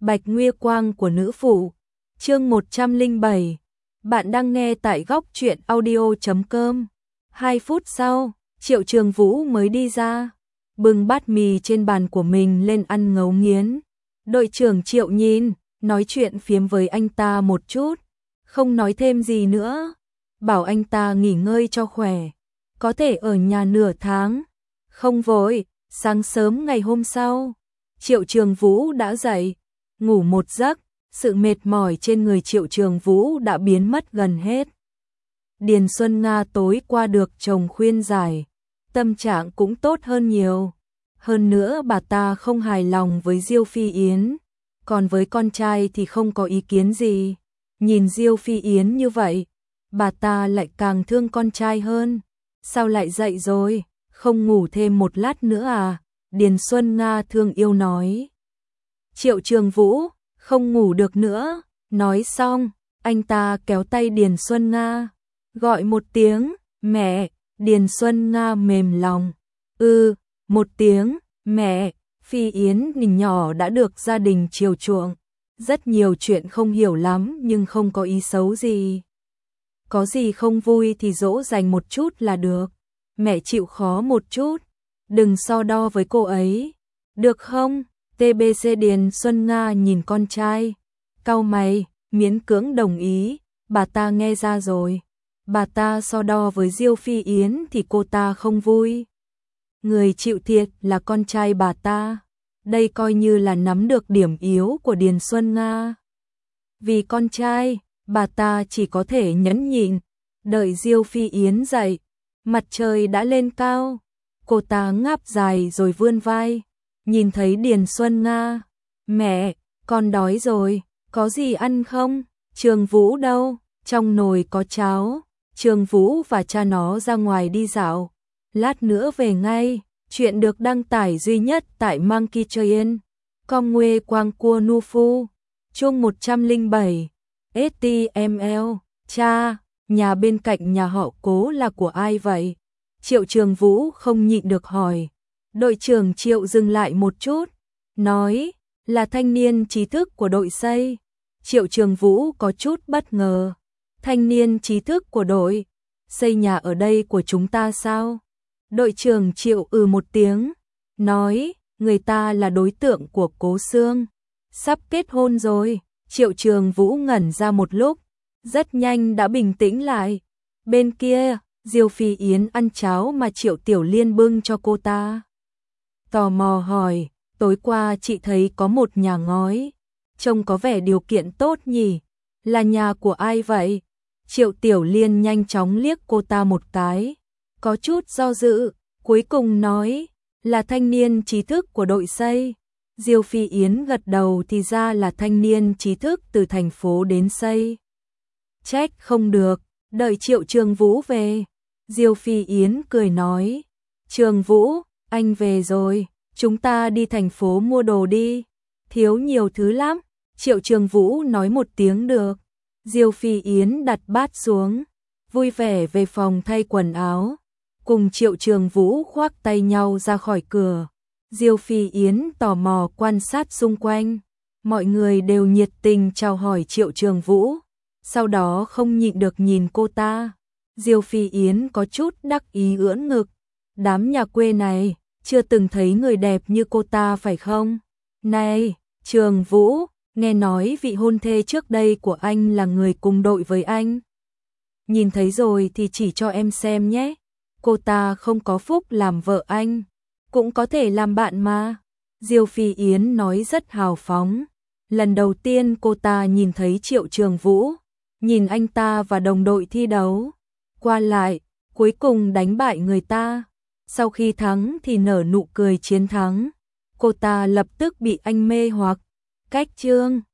Bạch Nguy Quang của nữ phụ. Chương 107. Bạn đang nghe tại góc truyện audio.com. 2 phút sau, Triệu Trường Vũ mới đi ra, bưng bát mì trên bàn của mình lên ăn ngấu nghiến. Đội trưởng Triệu nhìn, nói chuyện phiếm với anh ta một chút, không nói thêm gì nữa, bảo anh ta nghỉ ngơi cho khỏe, có thể ở nhà nửa tháng, không vội. Sáng sớm ngày hôm sau, Triệu Trường Vũ đã dậy, ngủ một giấc, sự mệt mỏi trên người Triệu Trường Vũ đã biến mất gần hết. Điền Xuân Nga tối qua được chồng khuyên giải, tâm trạng cũng tốt hơn nhiều. Hơn nữa bà ta không hài lòng với Diêu Phi Yến, còn với con trai thì không có ý kiến gì. Nhìn Diêu Phi Yến như vậy, bà ta lại càng thương con trai hơn. Sao lại dậy rồi, không ngủ thêm một lát nữa à? Điền Xuân Nga thương yêu nói. Triệu Trường Vũ, không ngủ được nữa. Nói xong, anh ta kéo tay Điền Xuân Nga, gọi một tiếng, mẹ. Điền Xuân Nga mềm lòng. Một tiếng, mẹ. Phi Yến nhìn nhỏ đã được gia đình chiều chuộng. Rất nhiều chuyện không hiểu lắm nhưng không có ý xấu gì. Có gì không vui thì dỗ dành một chút là được. Mẹ chịu khó một chút, đừng so đo với cô ấy, được không? TBC. Điền Xuân Nga nhìn con trai, cau mày, miễn cưỡng đồng ý. Bà ta nghe ra rồi, bà ta so đo với Diêu Phi Yến thì cô ta không vui. Người chịu thiệt là con trai bà ta, đây coi như là nắm được điểm yếu của Điền Xuân Nga. Vì con trai, bà ta chỉ có thể nhẫn nhịn, đợi Diêu Phi Yến dậy. Mặt trời đã lên cao, cô ta ngáp dài rồi vươn vai, nhìn thấy Điền Xuân Nga. Mẹ, con đói rồi, có gì ăn không? Trường Vũ đâu? Trong nồi có cháo. Trường Vũ và cha nó ra ngoài đi dạo, lát nữa về ngay. Chuyện được đăng tải duy nhất tại Monkey Train. Com Nguê Quang Cua Nu Phu. Chung 107. HTML. Cha, nhà bên cạnh nhà họ Cố là của ai vậy? Triệu Trường Vũ không nhịn được hỏi. Đội trưởng Triệu dừng lại một chút, nói là thanh niên trí thức của đội xây. Triệu Trường Vũ có chút bất ngờ. Thanh niên trí thức của đội xây nhà ở đây của chúng ta sao? Đội trưởng Triệu một tiếng, nói người ta là đối tượng của Cố Sương, sắp kết hôn rồi. Triệu Trường Vũ ngẩn ra một lúc, rất nhanh đã bình tĩnh lại. Bên kia, Diêu Phi Yến ăn cháo mà Triệu Tiểu Liên bưng cho cô ta. Tò mò hỏi, tối qua chị thấy có một nhà ngói, trông có vẻ điều kiện tốt nhỉ, là nhà của ai vậy? Triệu Tiểu Liên nhanh chóng liếc cô ta một cái, có chút do dự, cuối cùng nói, là thanh niên trí thức của đội xây. Diêu Phi Yến gật đầu, thì ra là thanh niên trí thức từ thành phố đến xây. Trách không được, đợi Triệu Trường Vũ về. Diêu Phi Yến cười nói, Trường Vũ, anh về rồi, chúng ta đi thành phố mua đồ đi, thiếu nhiều thứ lắm. Triệu Trường Vũ nói một tiếng được. Diêu Phi Yến đặt bát xuống, vui vẻ về phòng thay quần áo, cùng Triệu Trường Vũ khoác tay nhau ra khỏi cửa. Diêu Phi Yến tò mò quan sát xung quanh, mọi người đều nhiệt tình chào hỏi Triệu Trường Vũ, sau đó không nhịn được nhìn cô ta. Diêu Phi Yến có chút đắc ý ưỡn ngực, đám nhà quê này chưa từng thấy người đẹp như cô ta phải không? Này, Trường Vũ, nghe nói vị hôn thê trước đây của anh là người cùng đội với anh. Nhìn thấy rồi thì chỉ cho em xem nhé, cô ta không có phúc làm vợ anh, cũng có thể làm bạn mà. Diêu Phi Yến nói rất hào phóng. Lần đầu tiên cô ta nhìn thấy Triệu Trường Vũ, nhìn anh ta và đồng đội thi đấu qua lại, cuối cùng đánh bại người ta. Sau khi thắng thì nở nụ cười chiến thắng. Cô ta lập tức bị anh mê hoặc. Cách chương